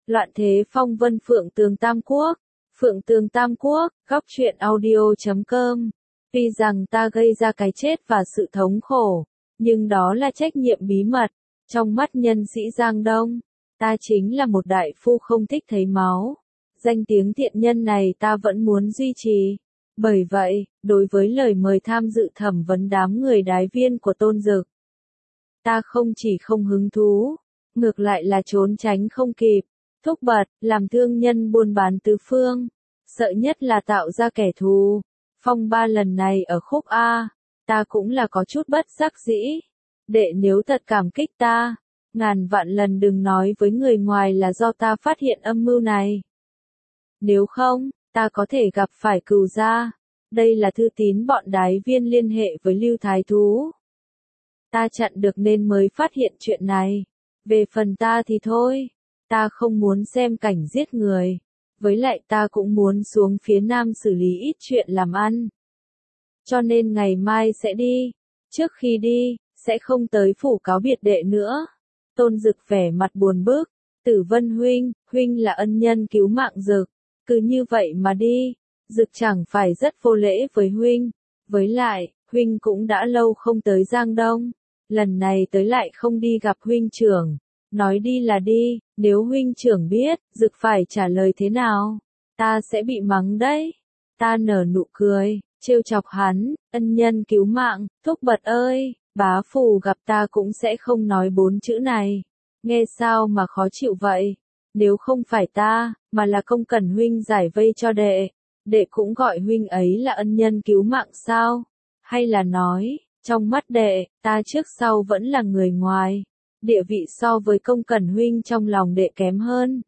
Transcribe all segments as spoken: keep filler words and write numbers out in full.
Loạn thế phong vân Phượng Tường Tam Quốc. Phượng Tường Tam Quốc, góc truyện audio chấm com. Tuy rằng ta gây ra cái chết và sự thống khổ, nhưng đó là trách nhiệm bí mật. Trong mắt nhân sĩ Giang Đông, ta chính là một đại phu không thích thấy máu. Danh tiếng thiện nhân này ta vẫn muốn duy trì. Bởi vậy, đối với lời mời tham dự thẩm vấn đám người đái viên của Tôn Dực, ta không chỉ không hứng thú, ngược lại là trốn tránh không kịp. Thúc bật, làm thương nhân buôn bán tứ phương, sợ nhất là tạo ra kẻ thù. Phong ba lần này ở khúc A, ta cũng là có chút bất đắc dĩ. Đệ nếu thật cảm kích ta, ngàn vạn lần đừng nói với người ngoài là do ta phát hiện âm mưu này. Nếu không, ta có thể gặp phải cừu gia. Đây là thư tín bọn đái viên liên hệ với Lưu Thái Thú. Ta chặn được nên mới phát hiện chuyện này. Về phần ta thì thôi, ta không muốn xem cảnh giết người. Với lại ta cũng muốn xuống phía Nam xử lý ít chuyện làm ăn. Cho nên ngày mai sẽ đi. Trước khi đi, sẽ không tới phủ cáo biệt đệ nữa. Tôn Dực vẻ mặt buồn bực. Tử Vân huynh, huynh là ân nhân cứu mạng Dực. Cứ như vậy mà đi. Dực chẳng phải rất vô lễ với huynh. Với lại, huynh cũng đã lâu không tới Giang Đông. Lần này tới lại không đi gặp huynh trưởng. Nói đi là đi, nếu huynh trưởng biết, Dực phải trả lời thế nào? Ta sẽ bị mắng đấy. Ta nở nụ cười, trêu chọc hắn, ân nhân cứu mạng, Thúc bật ơi, bá phù gặp ta cũng sẽ không nói bốn chữ này. Nghe sao mà khó chịu vậy? Nếu không phải ta, mà là Công Cẩn huynh giải vây cho đệ, đệ cũng gọi huynh ấy là ân nhân cứu mạng sao? Hay là nói, trong mắt đệ, ta trước sau vẫn là người ngoài. Địa vị so với Công Cẩn huynh trong lòng đệ kém hơn.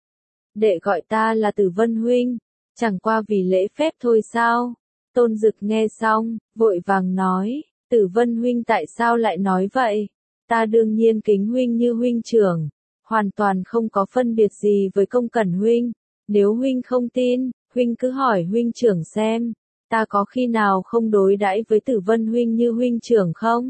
Đệ gọi ta là Tử Vân huynh, chẳng qua vì lễ phép thôi sao? Tôn Dực nghe xong, vội vàng nói, Tử Vân huynh tại sao lại nói vậy? Ta đương nhiên kính huynh như huynh trưởng, hoàn toàn không có phân biệt gì với Công Cẩn huynh. Nếu huynh không tin, huynh cứ hỏi huynh trưởng xem, ta có khi nào không đối đãi với Tử Vân huynh như huynh trưởng không?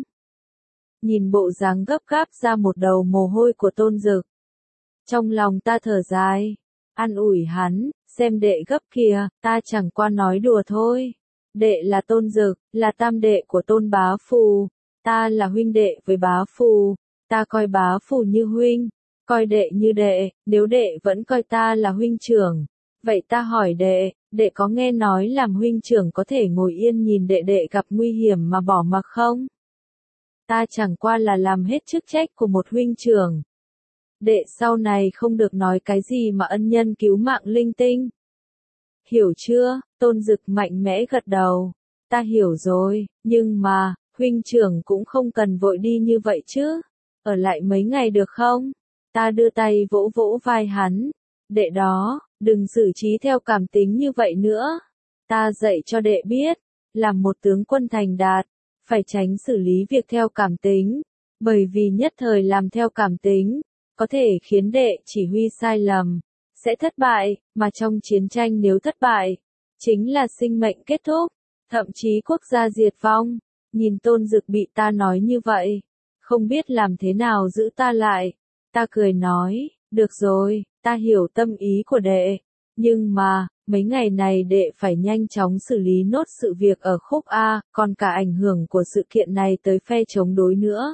Nhìn bộ dáng gấp gáp ra một đầu mồ hôi của Tôn Dực, trong lòng ta thở dài, an ủi hắn, xem đệ gấp kìa, ta chẳng qua nói đùa thôi. Đệ là Tôn Dực, là tam đệ của Tôn bá phù, ta là huynh đệ với bá phù, ta coi bá phù như huynh, coi đệ như đệ. Nếu đệ vẫn coi ta là huynh trưởng, vậy ta hỏi đệ, đệ có nghe nói làm huynh trưởng có thể ngồi yên nhìn đệ đệ gặp nguy hiểm mà bỏ mặc không? Ta chẳng qua là làm hết chức trách của một huynh trưởng. Đệ sau này không được nói cái gì mà ân nhân cứu mạng linh tinh. Hiểu chưa? Tôn Dực mạnh mẽ gật đầu. Ta hiểu rồi, nhưng mà, huynh trưởng cũng không cần vội đi như vậy chứ. Ở lại mấy ngày được không? Ta đưa tay vỗ vỗ vai hắn. Đệ đó, đừng xử trí theo cảm tính như vậy nữa. Ta dạy cho đệ biết, làm một tướng quân thành đạt, phải tránh xử lý việc theo cảm tính, bởi vì nhất thời làm theo cảm tính, có thể khiến đệ chỉ huy sai lầm, sẽ thất bại, mà trong chiến tranh nếu thất bại, chính là sinh mệnh kết thúc, thậm chí quốc gia diệt vong. Nhìn Tôn Dực bị ta nói như vậy, không biết làm thế nào giữ ta lại, ta cười nói, được rồi, ta hiểu tâm ý của đệ, nhưng mà, mấy ngày này đệ phải nhanh chóng xử lý nốt sự việc ở khúc A, còn cả ảnh hưởng của sự kiện này tới phe chống đối nữa.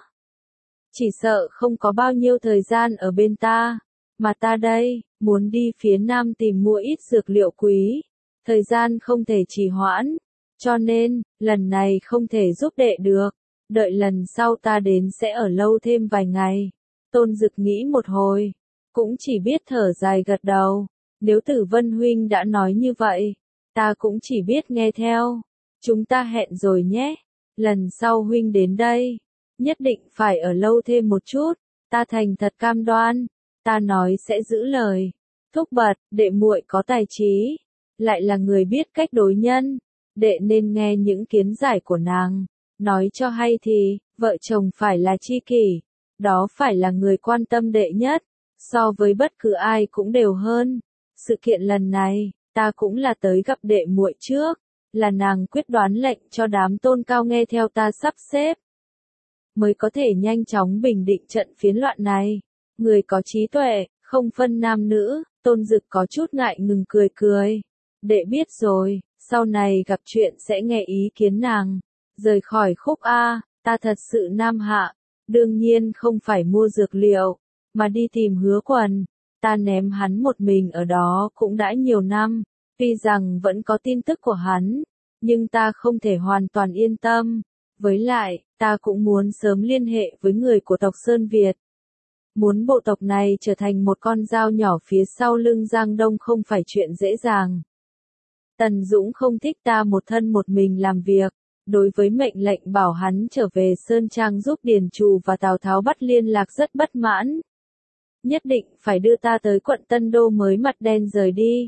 Chỉ sợ không có bao nhiêu thời gian ở bên ta, mà ta đây, muốn đi phía Nam tìm mua ít dược liệu quý, thời gian không thể trì hoãn, cho nên, lần này không thể giúp đệ được, đợi lần sau ta đến sẽ ở lâu thêm vài ngày. Tôn Dực nghĩ một hồi, cũng chỉ biết thở dài gật đầu. Nếu Tử Vân huynh đã nói như vậy, ta cũng chỉ biết nghe theo. Chúng ta hẹn rồi nhé. Lần sau huynh đến đây, nhất định phải ở lâu thêm một chút. Ta thành thật cam đoan, ta nói sẽ giữ lời. Thúc bật, đệ muội có tài trí, lại là người biết cách đối nhân, đệ nên nghe những kiến giải của nàng. Nói cho hay thì, vợ chồng phải là tri kỷ, đó phải là người quan tâm đệ nhất, so với bất cứ ai cũng đều hơn. Sự kiện lần này, ta cũng là tới gặp đệ muội trước, là nàng quyết đoán lệnh cho đám Tôn cao nghe theo ta sắp xếp, mới có thể nhanh chóng bình định trận phiến loạn này. Người có trí tuệ, Không phân nam nữ, Tôn Dực có chút ngại ngùng cười cười. Đệ biết rồi, sau này gặp chuyện sẽ nghe ý kiến nàng. Rời khỏi Khúc A, ta thật sự nam hạ. Đương nhiên không phải mua dược liệu, mà đi tìm Hứa Quần. Ta ném hắn một mình ở đó cũng đã nhiều năm. Tuy rằng vẫn có tin tức của hắn, nhưng ta không thể hoàn toàn yên tâm. Với lại, ta cũng muốn sớm liên hệ với người của tộc Sơn Việt. Muốn bộ tộc này trở thành một con dao nhỏ phía sau lưng Giang Đông không phải chuyện dễ dàng. Tần Dũng không thích ta một thân một mình làm việc. Đối với mệnh lệnh bảo hắn trở về Sơn Trang giúp Điền Trù và Tào Tháo bắt liên lạc rất bất mãn. Nhất định phải đưa ta tới quận Tân Đô mới mặt đen rời đi.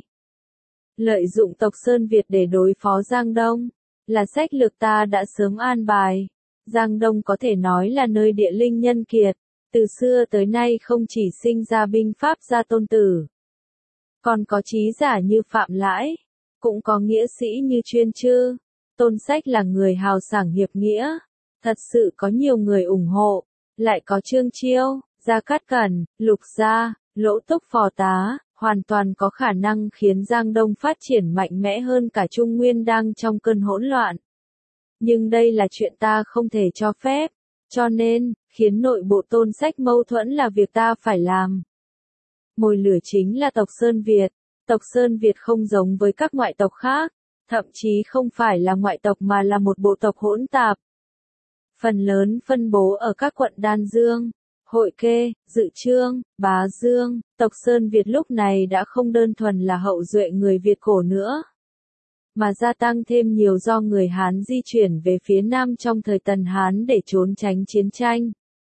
Lợi dụng tộc Sơn Việt để đối phó Giang Đông, là sách lược ta đã sớm an bài. Giang Đông có thể nói là nơi địa linh nhân kiệt, từ xưa tới nay không chỉ sinh ra binh pháp gia tôn tử, còn có trí giả như Phạm Lãi, cũng có nghĩa sĩ như Chuyên Chư. Tôn Sách là người hào sảng hiệp nghĩa, thật sự có nhiều người ủng hộ, lại có Trương Chiêu, Gia Cát Cẩn, Lục Gia, Lỗ Túc phò tá, hoàn toàn có khả năng khiến Giang Đông phát triển mạnh mẽ hơn cả Trung Nguyên đang trong cơn hỗn loạn. Nhưng đây là chuyện ta không thể cho phép, cho nên, khiến nội bộ Tôn Sách mâu thuẫn là việc ta phải làm. Mồi lửa chính là tộc Sơn Việt. Tộc Sơn Việt không giống với các ngoại tộc khác, thậm chí không phải là ngoại tộc mà là một bộ tộc hỗn tạp. Phần lớn phân bố ở các quận Đan Dương, Hội Kê, Dự Trương, Bá Dương. Tộc Sơn Việt lúc này đã không đơn thuần là hậu duệ người Việt cổ nữa, mà gia tăng thêm nhiều do người Hán di chuyển về phía Nam trong thời Tần Hán để trốn tránh chiến tranh.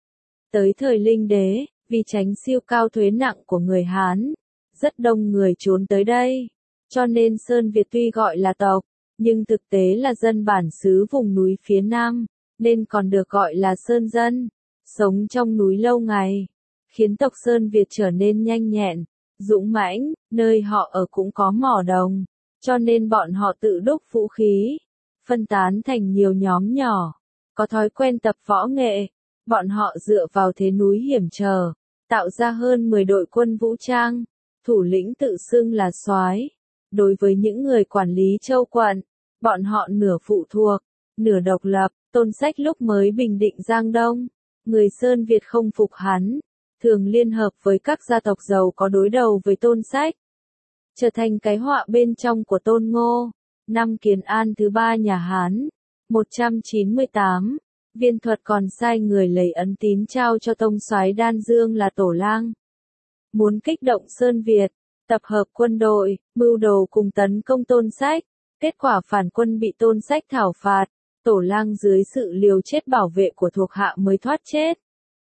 Tới thời Linh Đế, vì tránh siêu cao thuế nặng của người Hán, rất đông người trốn tới đây. Cho nên Sơn Việt tuy gọi là tộc, nhưng thực tế là dân bản xứ vùng núi phía Nam, nên còn được gọi là Sơn dân, sống trong núi lâu ngày, khiến tộc Sơn Việt trở nên nhanh nhẹn, dũng mãnh, nơi họ ở cũng có mỏ đồng, cho nên bọn họ tự đúc vũ khí, phân tán thành nhiều nhóm nhỏ, có thói quen tập võ nghệ, bọn họ dựa vào thế núi hiểm trở, tạo ra hơn mười đội quân vũ trang, thủ lĩnh tự xưng là soái. Đối với những người quản lý châu quận, bọn họ nửa phụ thuộc, nửa độc lập. Tôn Sách lúc mới bình định Giang Đông, người Sơn Việt không phục hắn, thường liên hợp với các gia tộc giàu có đối đầu với Tôn Sách, trở thành cái họa bên trong của Tôn Ngô. Năm Kiến An thứ ba nhà Hán, một trăm chín mươi tám, Viên Thuật còn sai người lấy ấn tín trao cho tông soái Đan Dương là Tổ Lang, muốn kích động Sơn Việt, tập hợp quân đội, mưu đồ cùng tấn công Tôn Sách. Kết quả phản quân bị Tôn Sách thảo phạt, Tổ Lang dưới sự liều chết bảo vệ của thuộc hạ mới thoát chết.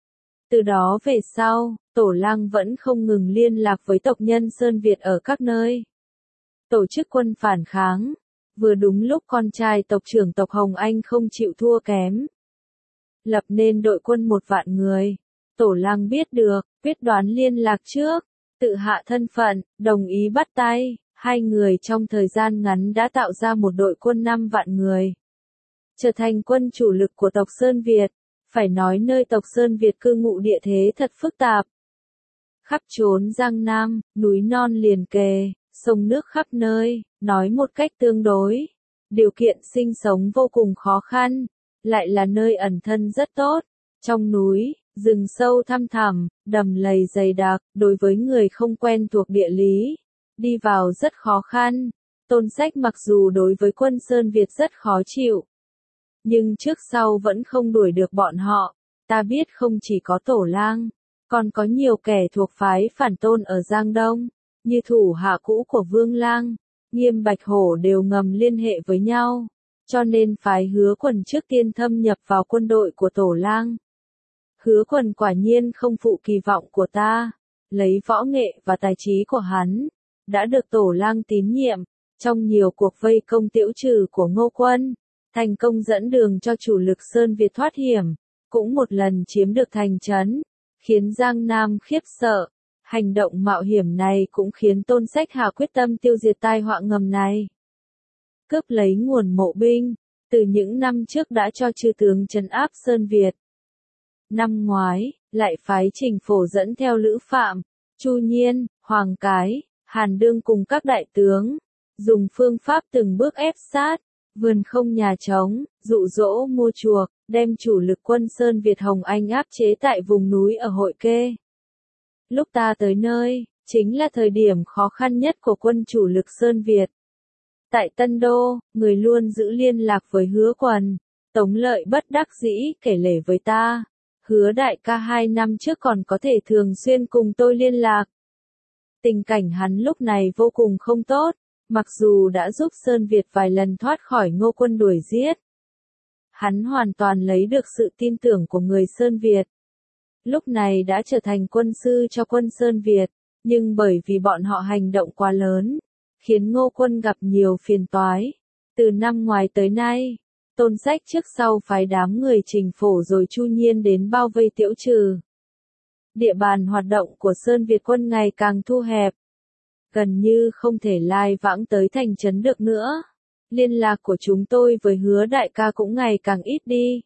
Từ đó về sau, Tổ Lang vẫn không ngừng liên lạc với tộc nhân Sơn Việt ở các nơi, tổ chức quân phản kháng. Vừa đúng lúc con trai tộc trưởng tộc Hồng Anh không chịu thua kém, lập nên đội quân một vạn người. Tổ Lang biết được, quyết đoán liên lạc trước, tự hạ thân phận, đồng ý bắt tay. Hai người trong thời gian ngắn đã tạo ra một đội quân năm vạn người, trở thành quân chủ lực của tộc Sơn Việt. Phải nói nơi tộc Sơn Việt cư ngụ địa thế thật phức tạp. Khắp chốn Giang Nam, núi non liền kề, sông nước khắp nơi, nói một cách tương đối. Điều kiện sinh sống vô cùng khó khăn, lại là nơi ẩn thân rất tốt. Trong núi, rừng sâu thăm thẳm, đầm lầy dày đặc, đối với người không quen thuộc địa lý, đi vào rất khó khăn. Tôn Sách mặc dù đối với quân Sơn Việt rất khó chịu, nhưng trước sau vẫn không đuổi được bọn họ. Ta biết không chỉ có Tổ Lang, còn có nhiều kẻ thuộc phái phản Tôn ở Giang Đông, như thủ hạ cũ của Vương Lang, Nghiêm Bạch Hổ đều ngầm liên hệ với nhau, cho nên phái Hứa Quần trước tiên thâm nhập vào quân đội của Tổ Lang. Hứa Quần quả nhiên không phụ kỳ vọng của ta, lấy võ nghệ và tài trí của hắn, đã được Tổ Lang tín nhiệm, trong nhiều cuộc vây công Tiễu Trừ của Ngô Quân, thành công dẫn đường cho chủ lực Sơn Việt thoát hiểm, cũng một lần chiếm được thành trấn, khiến Giang Nam khiếp sợ. Hành động mạo hiểm này cũng khiến Tôn Sách hạ quyết tâm tiêu diệt tai họa ngầm này. Cướp lấy nguồn mộ binh, từ những năm trước đã cho chư tướng trấn áp Sơn Việt. Năm ngoái, lại phái Trình Phổ dẫn theo Lữ Phạm, Chu Nhiên, Hoàng Cái, Hàn Đương cùng các đại tướng, dùng phương pháp từng bước ép sát, vườn không nhà trống, dụ dỗ mua chuộc, đem chủ lực quân Sơn Việt Hồng Anh áp chế tại vùng núi ở Hội Kê. Lúc ta tới nơi, chính là thời điểm khó khăn nhất của quân chủ lực Sơn Việt. Tại Tân Đô, người luôn giữ liên lạc với Hứa Quần. Tống Lợi bất đắc dĩ kể lể với ta. Hứa đại ca hai năm trước còn có thể thường xuyên cùng tôi liên lạc. Tình cảnh hắn lúc này vô cùng không tốt, mặc dù đã giúp Sơn Việt vài lần thoát khỏi Ngô Quân đuổi giết. Hắn hoàn toàn lấy được sự tin tưởng của người Sơn Việt. Lúc này đã trở thành quân sư cho quân Sơn Việt, nhưng bởi vì bọn họ hành động quá lớn, khiến Ngô Quân gặp nhiều phiền toái. Từ năm ngoài tới nay, Tôn Sách trước sau phái đám người Trình Phổ rồi Chu Nhiên đến bao vây Tiễu Trừ. Địa bàn hoạt động của Sơn Việt quân ngày càng thu hẹp, gần như không thể lai vãng tới thành trấn được nữa. Liên lạc của chúng tôi với Hứa đại ca cũng ngày càng ít đi.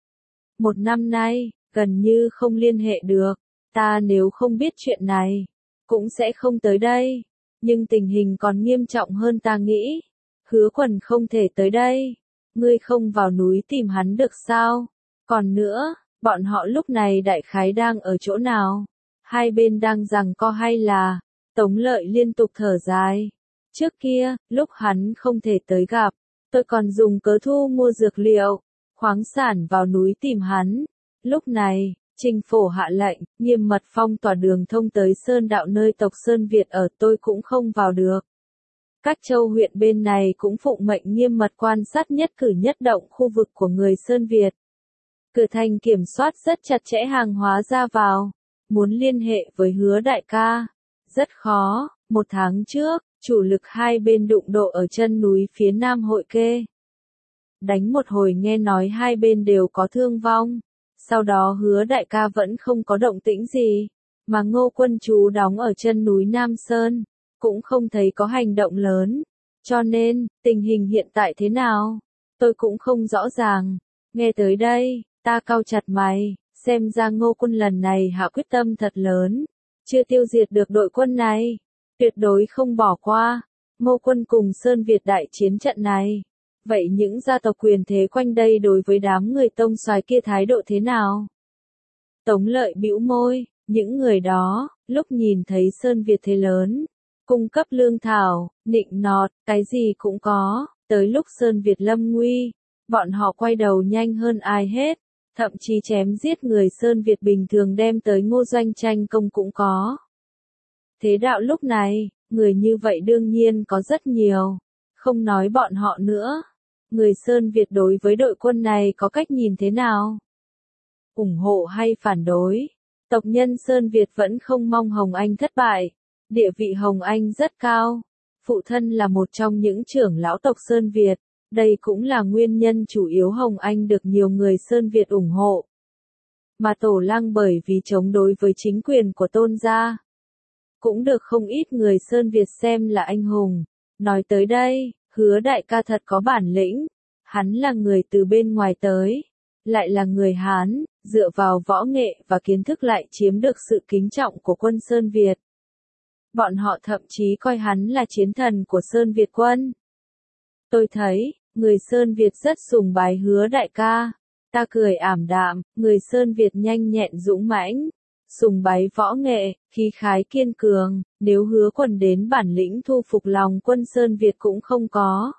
Một năm nay, gần như không liên hệ được, ta nếu không biết chuyện này, cũng sẽ không tới đây. Nhưng tình hình còn nghiêm trọng hơn ta nghĩ. Hứa Quần không thể tới đây. Ngươi không vào núi tìm hắn được sao? Còn nữa, bọn họ lúc này đại khái đang ở chỗ nào? Hai bên đang giằng co hay là? Tống Lợi liên tục thở dài. Trước kia, lúc hắn không thể tới gặp, tôi còn dùng cớ thu mua dược liệu, khoáng sản vào núi tìm hắn. Lúc này, Trình Phổ hạ lệnh, nghiêm mật phong tỏa đường thông tới Sơn Đạo nơi tộc Sơn Việt ở, tôi cũng không vào được. Các châu huyện bên này cũng phụng mệnh nghiêm mật quan sát nhất cử nhất động khu vực của người Sơn Việt. Cửa thành kiểm soát rất chặt chẽ hàng hóa ra vào. Muốn liên hệ với Hứa đại ca, rất khó. Một tháng trước, chủ lực hai bên đụng độ ở chân núi phía nam Hội Kê. Đánh một hồi nghe nói hai bên đều có thương vong. Sau đó Hứa đại ca vẫn không có động tĩnh gì, mà Ngô Quân trú đóng ở chân núi Nam Sơn, cũng không thấy có hành động lớn. Cho nên, tình hình hiện tại thế nào? Tôi cũng không rõ ràng. Nghe tới đây, ta cau chặt mày, xem ra Ngô Quân lần này hạ quyết tâm thật lớn. Chưa tiêu diệt được đội quân này, tuyệt đối không bỏ qua. Ngô Quân cùng Sơn Việt đại chiến trận này. Vậy những gia tộc quyền thế quanh đây đối với đám người tông soái kia thái độ thế nào? Tống Lợi bĩu môi, những người đó, lúc nhìn thấy Sơn Việt thế lớn, cung cấp lương thảo, nịnh nọt, cái gì cũng có, tới lúc Sơn Việt lâm nguy, bọn họ quay đầu nhanh hơn ai hết, thậm chí chém giết người Sơn Việt bình thường đem tới Ngô Doanh tranh công cũng có. Thế đạo lúc này, người như vậy đương nhiên có rất nhiều, không nói bọn họ nữa. Người Sơn Việt đối với đội quân này có cách nhìn thế nào? Ủng hộ hay phản đối? Tộc nhân Sơn Việt vẫn không mong Hồng Anh thất bại. Địa vị Hồng Anh rất cao. Phụ thân là một trong những trưởng lão tộc Sơn Việt. Đây cũng là nguyên nhân chủ yếu Hồng Anh được nhiều người Sơn Việt ủng hộ. Mà Tổ Lăng bởi vì chống đối với chính quyền của Tôn gia, cũng được không ít người Sơn Việt xem là anh hùng. Nói tới đây, Hứa đại ca thật có bản lĩnh. Hắn là người từ bên ngoài tới, lại là người Hán, dựa vào võ nghệ và kiến thức lại chiếm được sự kính trọng của quân Sơn Việt. Bọn họ thậm chí coi hắn là chiến thần của Sơn Việt quân. Tôi thấy, người Sơn Việt rất sùng bái Hứa đại ca. Ta cười ảm đạm, người Sơn Việt nhanh nhẹn dũng mãnh, sùng bái võ nghệ, khí khái kiên cường, nếu Hứa Quần đến bản lĩnh thu phục lòng quân Sơn Việt cũng không có.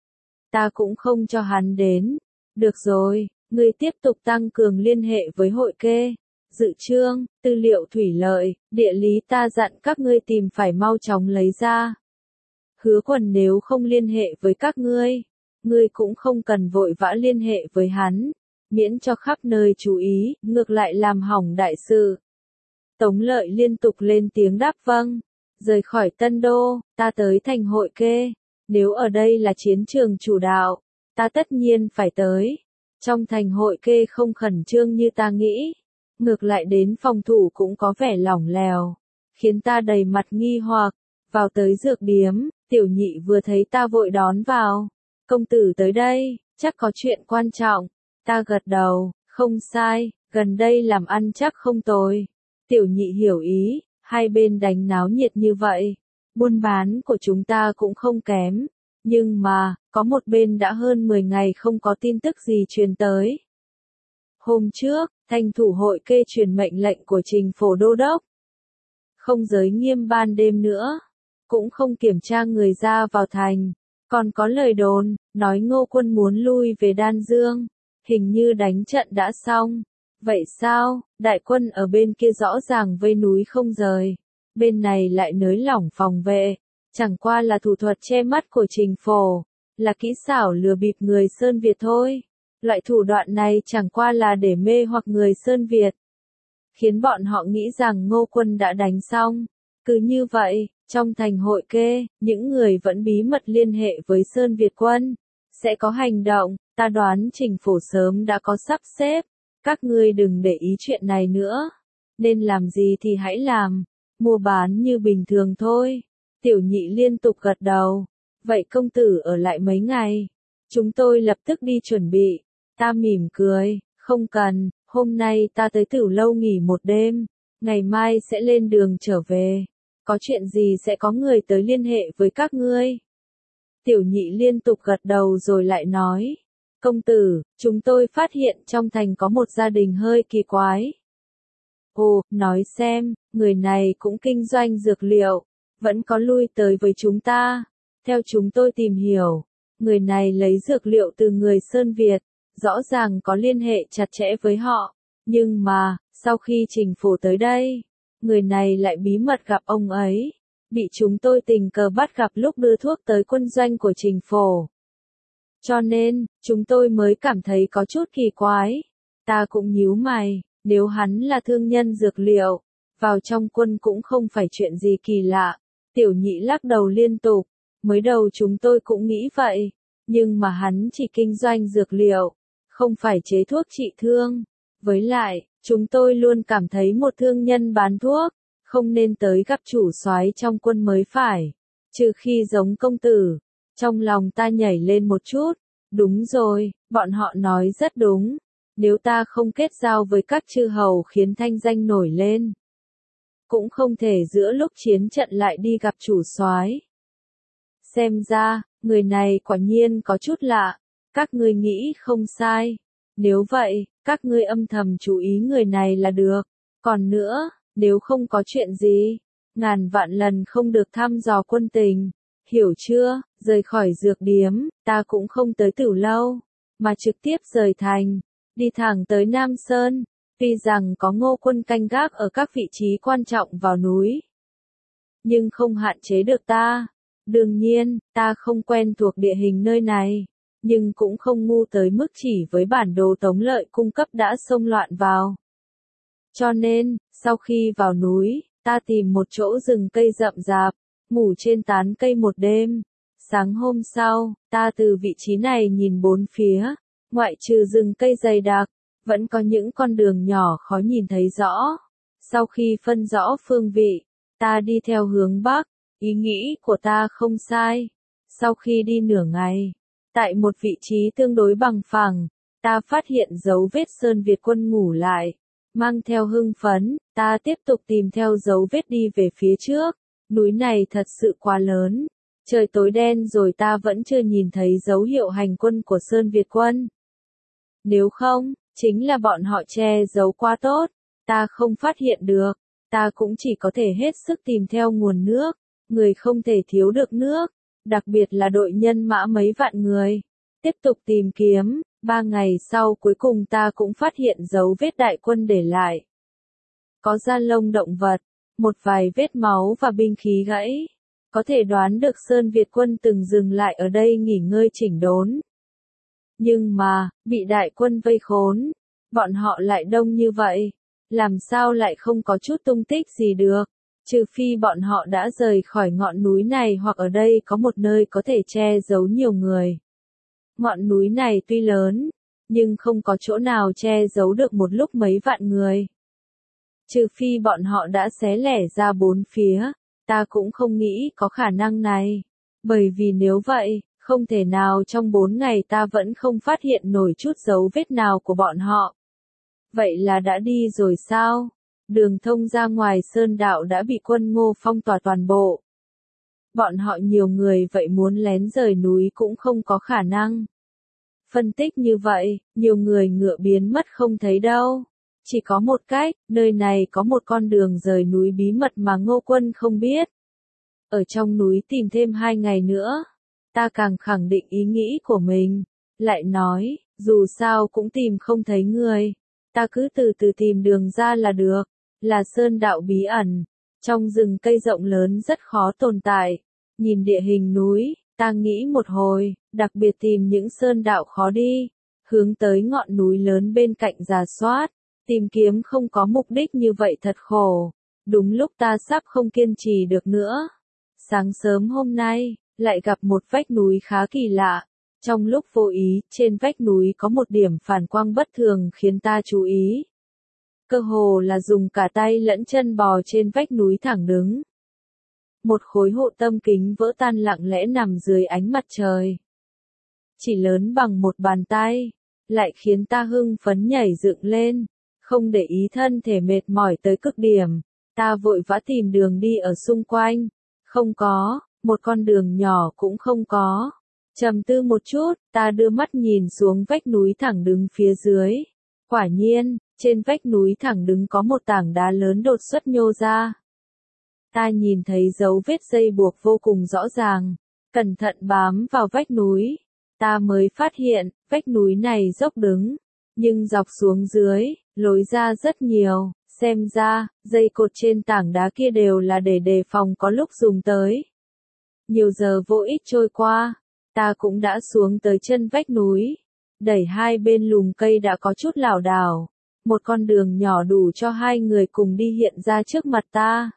Ta cũng không cho hắn đến. Được rồi, ngươi tiếp tục tăng cường liên hệ với Hội Kê. Dự trương, tư liệu thủy lợi, địa lý ta dặn các ngươi tìm phải mau chóng lấy ra. Hứa Quần nếu không liên hệ với các ngươi, ngươi cũng không cần vội vã liên hệ với hắn, miễn cho khắp nơi chú ý, ngược lại làm hỏng đại sự. Tống Lợi liên tục lên tiếng đáp vâng. Rời khỏi Tân Đô, ta tới thành Hội Kê. Nếu ở đây là chiến trường chủ đạo, ta tất nhiên phải tới. Trong thành Hội Kê không khẩn trương như ta nghĩ. Ngược lại đến phòng thủ cũng có vẻ lỏng lẻo, khiến ta đầy mặt nghi hoặc. Vào tới dược điếm, tiểu nhị vừa thấy ta vội đón vào. Công tử tới đây, chắc có chuyện quan trọng. Ta gật đầu, không sai, gần đây làm ăn chắc không tồi. Tiểu nhị hiểu ý, hai bên đánh náo nhiệt như vậy, buôn bán của chúng ta cũng không kém, nhưng mà, có một bên đã hơn mười ngày không có tin tức gì truyền tới. Hôm trước, thành thủ hội kê truyền mệnh lệnh của Trình Phổ Đô Đốc. Không giới nghiêm ban đêm nữa, cũng không kiểm tra người ra vào thành, còn có lời đồn, nói Ngô Quân muốn lui về Đan Dương, hình như đánh trận đã xong. Vậy sao, đại quân ở bên kia rõ ràng vây núi không rời, bên này lại nới lỏng phòng vệ, chẳng qua là thủ thuật che mắt của Trình Phổ, là kỹ xảo lừa bịp người Sơn Việt thôi. Loại thủ đoạn này chẳng qua là để mê hoặc người Sơn Việt, khiến bọn họ nghĩ rằng Ngô Quân đã đánh xong. Cứ như vậy, trong thành hội kê, những người vẫn bí mật liên hệ với Sơn Việt quân, sẽ có hành động, ta đoán Trình Phổ sớm đã có sắp xếp. Các ngươi đừng để ý chuyện này nữa, nên làm gì thì hãy làm, mua bán như bình thường thôi. Tiểu Nhị liên tục gật đầu, vậy công tử ở lại mấy ngày, chúng tôi lập tức đi chuẩn bị. Ta mỉm cười, không cần, hôm nay ta tới Tử Lâu nghỉ một đêm, ngày mai sẽ lên đường trở về, có chuyện gì sẽ có người tới liên hệ với các ngươi. Tiểu Nhị liên tục gật đầu rồi lại nói, công tử, chúng tôi phát hiện trong thành có một gia đình hơi kỳ quái. Ồ, nói xem, người này cũng kinh doanh dược liệu, vẫn có lui tới với chúng ta. Theo chúng tôi tìm hiểu, người này lấy dược liệu từ người Sơn Việt, rõ ràng có liên hệ chặt chẽ với họ, nhưng mà, sau khi Trình Phổ tới đây, người này lại bí mật gặp ông ấy, bị chúng tôi tình cờ bắt gặp lúc đưa thuốc tới quân doanh của Trình Phổ. Cho nên, chúng tôi mới cảm thấy có chút kỳ quái. Ta cũng nhíu mày, nếu hắn là thương nhân dược liệu, vào trong quân cũng không phải chuyện gì kỳ lạ. Tiểu Nhị lắc đầu liên tục, mới đầu chúng tôi cũng nghĩ vậy, nhưng mà hắn chỉ kinh doanh dược liệu, không phải chế thuốc trị thương. Với lại, chúng tôi luôn cảm thấy một thương nhân bán thuốc, không nên tới gặp chủ soái trong quân mới phải, trừ khi giống công tử. Trong lòng ta nhảy lên một chút, đúng rồi, bọn họ nói rất đúng, nếu ta không kết giao với các chư hầu khiến thanh danh nổi lên, cũng không thể giữa lúc chiến trận lại đi gặp chủ soái. Xem ra, người này quả nhiên có chút lạ, các ngươi nghĩ không sai, nếu vậy, các ngươi âm thầm chú ý người này là được, còn nữa, nếu không có chuyện gì, ngàn vạn lần không được thăm dò quân tình. Hiểu chưa, rời khỏi dược điếm, ta cũng không tới Tử Lâu, mà trực tiếp rời thành, đi thẳng tới Nam Sơn, tuy rằng có Ngô Quân canh gác ở các vị trí quan trọng vào núi, nhưng không hạn chế được ta. Đương nhiên, ta không quen thuộc địa hình nơi này, nhưng cũng không ngu tới mức chỉ với bản đồ Tống Lợi cung cấp đã xông loạn vào. Cho nên, sau khi vào núi, ta tìm một chỗ rừng cây rậm rạp, ngủ trên tán cây một đêm. Sáng hôm sau, ta từ vị trí này nhìn bốn phía, ngoại trừ rừng cây dày đặc, vẫn có những con đường nhỏ khó nhìn thấy rõ. Sau khi phân rõ phương vị, ta đi theo hướng Bắc, ý nghĩ của ta không sai. Sau khi đi nửa ngày, tại một vị trí tương đối bằng phẳng, ta phát hiện dấu vết Sơn Việt quân ngủ lại. Mang theo hưng phấn, ta tiếp tục tìm theo dấu vết đi về phía trước. Núi này thật sự quá lớn. Trời tối đen rồi ta vẫn chưa nhìn thấy dấu hiệu hành quân của Sơn Việt quân. Nếu không, chính là bọn họ che giấu quá tốt. Ta không phát hiện được. Ta cũng chỉ có thể hết sức tìm theo nguồn nước. Người không thể thiếu được nước. Đặc biệt là đội nhân mã mấy vạn người. Tiếp tục tìm kiếm. Ba ngày sau cuối cùng ta cũng phát hiện dấu vết đại quân để lại. Có da lông động vật, một vài vết máu và binh khí gãy. Có thể đoán được Sơn Việt quân từng dừng lại ở đây nghỉ ngơi chỉnh đốn. Nhưng mà, bị đại quân vây khốn, bọn họ lại đông như vậy, làm sao lại không có chút tung tích gì được, trừ phi bọn họ đã rời khỏi ngọn núi này hoặc ở đây có một nơi có thể che giấu nhiều người. Ngọn núi này tuy lớn, nhưng không có chỗ nào che giấu được một lúc mấy vạn người. Trừ phi bọn họ đã xé lẻ ra bốn phía, ta cũng không nghĩ có khả năng này. Bởi vì nếu vậy, không thể nào trong bốn ngày ta vẫn không phát hiện nổi chút dấu vết nào của bọn họ. Vậy là đã đi rồi sao? Đường thông ra ngoài sơn đạo đã bị quân Ngô phong tỏa toàn bộ. Bọn họ nhiều người vậy muốn lén rời núi cũng không có khả năng. Phân tích như vậy, nhiều người ngựa biến mất không thấy đâu. Chỉ có một cách, nơi này có một con đường rời núi bí mật mà Ngô Quân không biết. Ở trong núi tìm thêm hai ngày nữa. Ta càng khẳng định ý nghĩ của mình. Lại nói, dù sao cũng tìm không thấy người. Ta cứ từ từ tìm đường ra là được. Là sơn đạo bí ẩn. Trong rừng cây rộng lớn rất khó tồn tại. Nhìn địa hình núi, ta nghĩ một hồi, đặc biệt tìm những sơn đạo khó đi. Hướng tới ngọn núi lớn bên cạnh rà soát. Tìm kiếm không có mục đích như vậy thật khổ. Đúng lúc ta sắp không kiên trì được nữa. Sáng sớm hôm nay, lại gặp một vách núi khá kỳ lạ. Trong lúc vô ý, trên vách núi có một điểm phản quang bất thường khiến ta chú ý. Cơ hồ là dùng cả tay lẫn chân bò trên vách núi thẳng đứng. Một khối hộ tâm kính vỡ tan lặng lẽ nằm dưới ánh mặt trời. Chỉ lớn bằng một bàn tay, lại khiến ta hưng phấn nhảy dựng lên. Không để ý thân thể mệt mỏi tới cực điểm, ta vội vã tìm đường đi ở xung quanh. Không có, một con đường nhỏ cũng không có. Trầm tư một chút, ta đưa mắt nhìn xuống vách núi thẳng đứng phía dưới. Quả nhiên, trên vách núi thẳng đứng có một tảng đá lớn đột xuất nhô ra. Ta nhìn thấy dấu vết dây buộc vô cùng rõ ràng, cẩn thận bám vào vách núi. Ta mới phát hiện, vách núi này dốc đứng, nhưng dọc xuống dưới, lối ra rất nhiều. Xem ra, dây cột trên tảng đá kia đều là để đề phòng có lúc dùng tới. Nhiều giờ vô ích trôi qua, ta cũng đã xuống tới chân vách núi. Đẩy hai bên lùm cây đã có chút lảo đảo. Một con đường nhỏ đủ cho hai người cùng đi hiện ra trước mặt ta.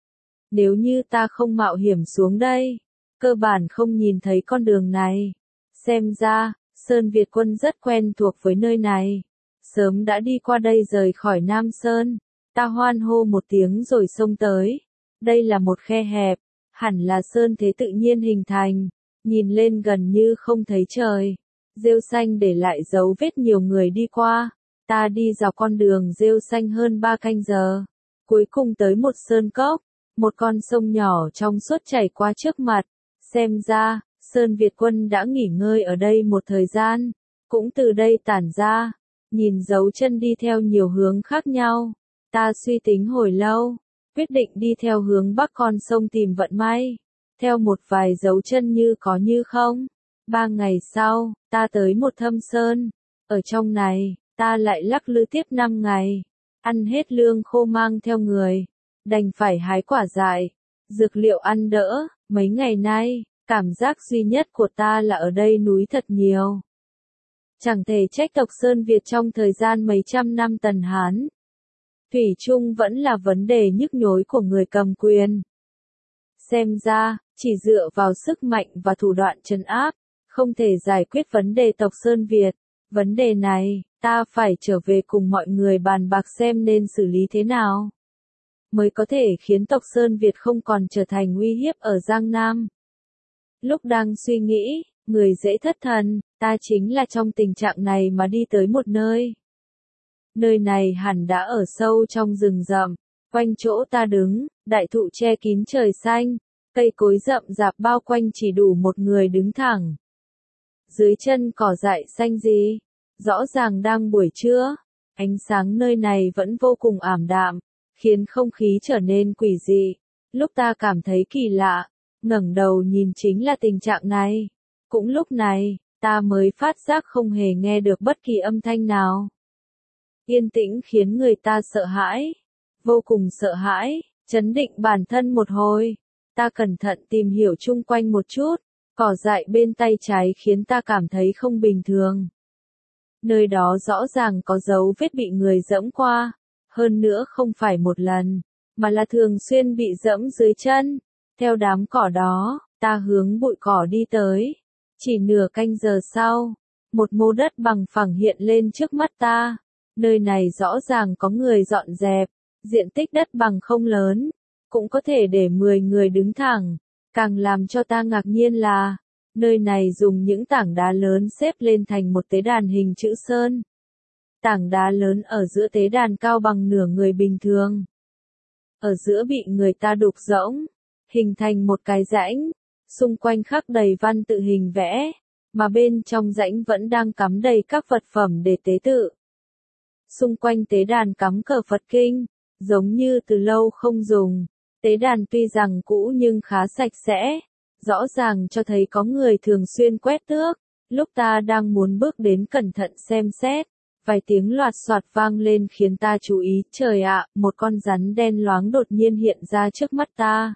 Nếu như ta không mạo hiểm xuống đây, cơ bản không nhìn thấy con đường này. Xem ra, Sơn Việt quân rất quen thuộc với nơi này. Sớm đã đi qua đây rời khỏi Nam Sơn. Ta hoan hô một tiếng rồi xông tới. Đây là một khe hẹp, hẳn là sơn thế tự nhiên hình thành. Nhìn lên gần như không thấy trời. Rêu xanh để lại dấu vết nhiều người đi qua. Ta đi dọc con đường rêu xanh hơn ba canh giờ. Cuối cùng tới một sơn cốc. Một con sông nhỏ trong suốt chảy qua trước mặt. Xem ra, Sơn Việt quân đã nghỉ ngơi ở đây một thời gian. Cũng từ đây tản ra. Nhìn dấu chân đi theo nhiều hướng khác nhau. Ta suy tính hồi lâu. Quyết định đi theo hướng bắc con sông tìm vận may. Theo một vài dấu chân như có như không. Ba ngày sau, ta tới một thâm sơn. Ở trong này, ta lại lắc lư tiếp năm ngày. Ăn hết lương khô mang theo người. Đành phải hái quả dại. Dược liệu ăn đỡ. Mấy ngày nay, cảm giác duy nhất của ta là ở đây núi thật nhiều. Chẳng thể trách tộc Sơn Việt trong thời gian mấy trăm năm Tần Hán. Thủy chung vẫn là vấn đề nhức nhối của người cầm quyền. Xem ra, chỉ dựa vào sức mạnh và thủ đoạn trấn áp, không thể giải quyết vấn đề tộc Sơn Việt. Vấn đề này, ta phải trở về cùng mọi người bàn bạc xem nên xử lý thế nào. Mới có thể khiến tộc Sơn Việt không còn trở thành uy hiếp ở Giang Nam. Lúc đang suy nghĩ, người dễ thất thần, ta chính là trong tình trạng này mà đi tới một nơi. Nơi này hẳn đã ở sâu trong rừng rậm, quanh chỗ ta đứng, đại thụ che kín trời xanh, cây cối rậm rạp bao quanh chỉ đủ một người đứng thẳng. Dưới chân cỏ dại xanh gì, rõ ràng đang buổi trưa, ánh sáng nơi này vẫn vô cùng ảm đạm, khiến không khí trở nên quỷ dị. Lúc ta cảm thấy kỳ lạ, ngẩng đầu nhìn chính là tình trạng này. Cũng lúc này, ta mới phát giác không hề nghe được bất kỳ âm thanh nào. Yên tĩnh khiến người ta sợ hãi, vô cùng sợ hãi, chấn định bản thân một hồi. Ta cẩn thận tìm hiểu chung quanh một chút, cỏ dại bên tay trái khiến ta cảm thấy không bình thường. Nơi đó rõ ràng có dấu vết bị người dẫm qua, hơn nữa không phải một lần, mà là thường xuyên bị dẫm dưới chân. Theo đám cỏ đó, ta hướng bụi cỏ đi tới. Chỉ nửa canh giờ sau, một mô đất bằng phẳng hiện lên trước mắt ta. Nơi này rõ ràng có người dọn dẹp, diện tích đất bằng không lớn, cũng có thể để mười người đứng thẳng. Càng làm cho ta ngạc nhiên là, nơi này dùng những tảng đá lớn xếp lên thành một tế đàn hình chữ sơn. Tảng đá lớn ở giữa tế đàn cao bằng nửa người bình thường. Ở giữa bị người ta đục rỗng, hình thành một cái rãnh, xung quanh khắc đầy văn tự hình vẽ, mà bên trong rãnh vẫn đang cắm đầy các vật phẩm để tế tự. Xung quanh tế đàn cắm cờ Phật kinh, giống như từ lâu không dùng. Tế đàn tuy rằng cũ nhưng khá sạch sẽ, rõ ràng cho thấy có người thường xuyên quét tước. Lúc ta đang muốn bước đến cẩn thận xem xét, vài tiếng loạt soạt vang lên khiến ta chú ý. Trời ạ, một con rắn đen loáng đột nhiên hiện ra trước mắt ta.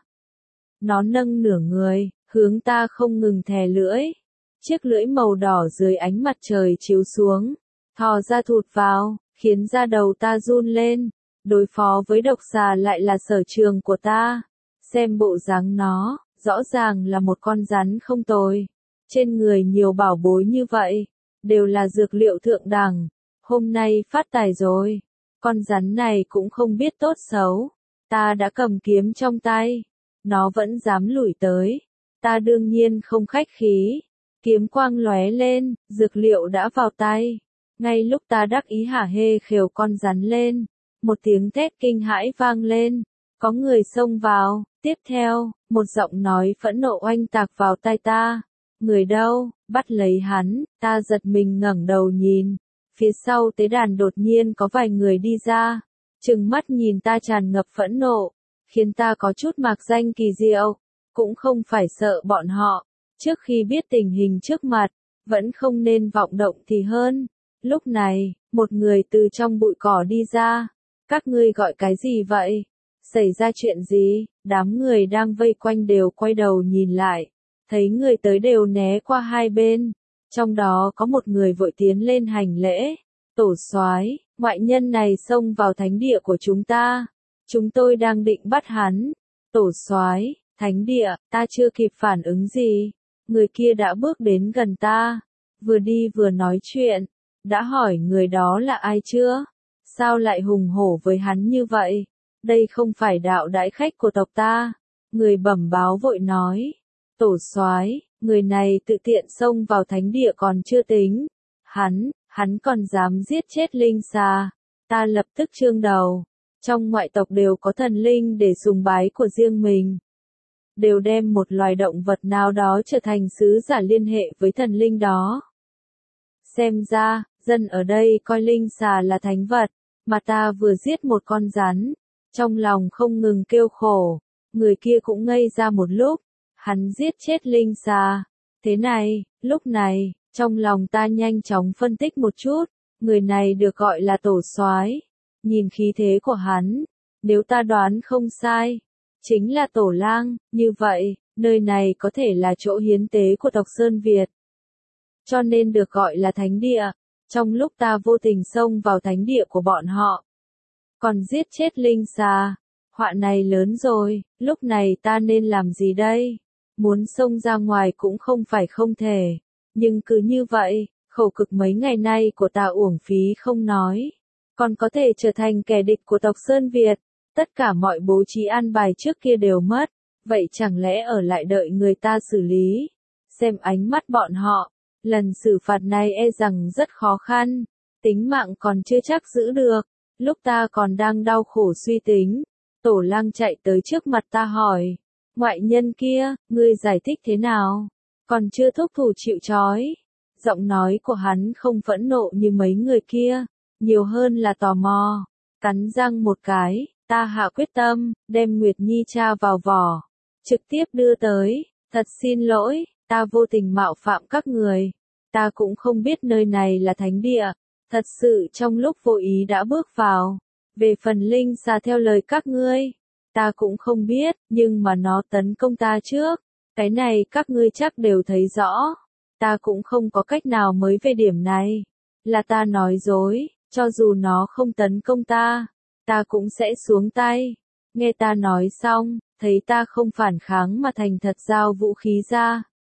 Nó nâng nửa người, hướng ta không ngừng thè lưỡi. Chiếc lưỡi màu đỏ dưới ánh mặt trời chiếu xuống, thò ra thụt vào, khiến da đầu ta run lên. Đối phó với độc xà lại là sở trường của ta. Xem bộ dáng nó, rõ ràng là một con rắn không tồi. Trên người nhiều bảo bối như vậy, đều là dược liệu thượng đẳng. Hôm nay phát tài rồi. Con rắn này cũng không biết tốt xấu. Ta đã cầm kiếm trong tay. Nó vẫn dám lủi tới. Ta đương nhiên không khách khí. Kiếm quang lóe lên, dược liệu đã vào tay. Ngay lúc ta đắc ý hả hê khều con rắn lên, một tiếng thét kinh hãi vang lên. Có người xông vào. Tiếp theo, một giọng nói phẫn nộ oanh tạc vào tai ta. Người đâu, bắt lấy hắn. Ta giật mình ngẩng đầu nhìn. Phía sau tế đàn đột nhiên có vài người đi ra. Trừng mắt nhìn ta tràn ngập phẫn nộ, khiến ta có chút mạc danh kỳ diệu. Cũng không phải sợ bọn họ. Trước khi biết tình hình trước mặt, vẫn không nên vọng động thì hơn. Lúc này, một người từ trong bụi cỏ đi ra. Các ngươi gọi cái gì vậy? Xảy ra chuyện gì? Đám người đang vây quanh đều quay đầu nhìn lại. Thấy người tới đều né qua hai bên. Trong đó có một người vội tiến lên hành lễ. Tổ soái, ngoại nhân này xông vào thánh địa của chúng ta. Chúng tôi đang định bắt hắn. Tổ soái, thánh địa, ta chưa kịp phản ứng gì. Người kia đã bước đến gần ta. Vừa đi vừa nói chuyện. Đã hỏi người đó là ai chưa? Sao lại hùng hổ với hắn như vậy? Đây không phải đạo đãi khách của tộc ta. Người bẩm báo vội nói. Tổ soái, người này tự tiện xông vào thánh địa còn chưa tính. Hắn, hắn còn dám giết chết linh xà. Ta lập tức trương đầu. Trong ngoại tộc đều có thần linh để sùng bái của riêng mình. Đều đem một loài động vật nào đó trở thành sứ giả liên hệ với thần linh đó. Xem ra, dân ở đây coi linh xà là thánh vật, mà ta vừa giết một con rắn. Trong lòng không ngừng kêu khổ. Người kia cũng ngây ra một lúc. Hắn giết chết linh xà. Thế này, lúc này, trong lòng ta nhanh chóng phân tích một chút. Người này được gọi là tổ soái. Nhìn khí thế của hắn, nếu ta đoán không sai, chính là tổ lang. Như vậy, nơi này có thể là chỗ hiến tế của tộc Sơn Việt. Cho nên được gọi là thánh địa. Trong lúc ta vô tình xông vào thánh địa của bọn họ, còn giết chết linh xà. Họa này lớn rồi, lúc này ta nên làm gì đây? Muốn xông ra ngoài cũng không phải không thể. Nhưng cứ như vậy, khổ cực mấy ngày nay của ta uổng phí không nói. Còn có thể trở thành kẻ địch của tộc Sơn Việt. Tất cả mọi bố trí an bài trước kia đều mất. Vậy chẳng lẽ ở lại đợi người ta xử lý? Xem ánh mắt bọn họ. Lần xử phạt này e rằng rất khó khăn. Tính mạng còn chưa chắc giữ được. Lúc ta còn đang đau khổ suy tính. Tổ lang chạy tới trước mặt ta hỏi. Ngoại nhân kia, ngươi giải thích thế nào? Còn chưa thúc thủ chịu trói. Giọng nói của hắn không phẫn nộ như mấy người kia. Nhiều hơn là tò mò. Cắn răng một cái, ta hạ quyết tâm, đem Nguyệt Nhi cha vào vỏ. Trực tiếp đưa tới. Thật xin lỗi, ta vô tình mạo phạm các người. Ta cũng không biết nơi này là thánh địa. Thật sự trong lúc vô ý đã bước vào. Về phần linh xà theo lời các ngươi, ta cũng không biết, nhưng mà nó tấn công ta trước. Cái này các ngươi chắc đều thấy rõ. Ta cũng không có cách nào mới về điểm này. Là ta nói dối, cho dù nó không tấn công ta, ta cũng sẽ xuống tay. Nghe ta nói xong, thấy ta không phản kháng mà thành thật giao vũ khí ra.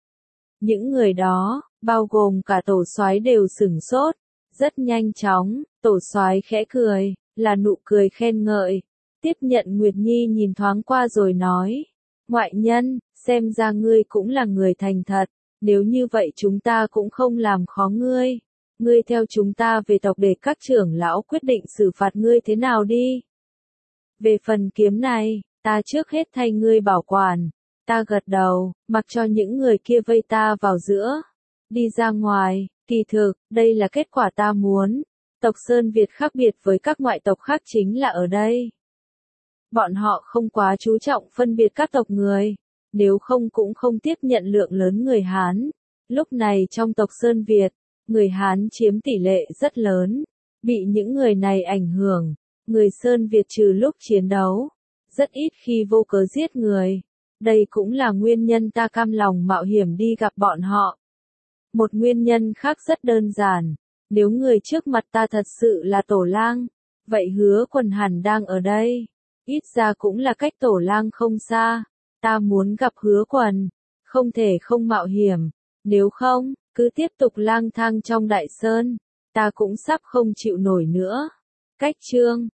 Những người đó, bao gồm cả tổ soái đều sửng sốt. Rất nhanh chóng, tổ soái khẽ cười, là nụ cười khen ngợi. Tiếp nhận Nguyệt Nhi nhìn thoáng qua rồi nói. Ngoại nhân, xem ra ngươi cũng là người thành thật. Nếu như vậy chúng ta cũng không làm khó ngươi. ngươi theo chúng ta về tộc để các trưởng lão quyết định xử phạt ngươi thế nào đi. Về phần kiếm này, ta trước hết thay ngươi bảo quản. Ta gật đầu, mặc cho những người kia vây ta vào giữa. Đi ra ngoài, kỳ thực, đây là kết quả ta muốn. Tộc Sơn Việt khác biệt với các ngoại tộc khác chính là ở đây. Bọn họ không quá chú trọng phân biệt các tộc người, nếu không cũng không tiếp nhận lượng lớn người Hán. Lúc này trong tộc Sơn Việt, người Hán chiếm tỷ lệ rất lớn, bị những người này ảnh hưởng. Người Sơn Việt trừ lúc chiến đấu, rất ít khi vô cớ giết người. Đây cũng là nguyên nhân ta cam lòng mạo hiểm đi gặp bọn họ. Một nguyên nhân khác rất đơn giản, nếu người trước mặt ta thật sự là Tổ Lang, vậy Hứa Quần hẳn đang ở đây. Ít ra cũng là cách Tổ Lang không xa. Ta muốn gặp Hứa Quần, không thể không mạo hiểm. Nếu không, cứ tiếp tục lang thang trong Đại Sơn, ta cũng sắp không chịu nổi nữa. Cách chương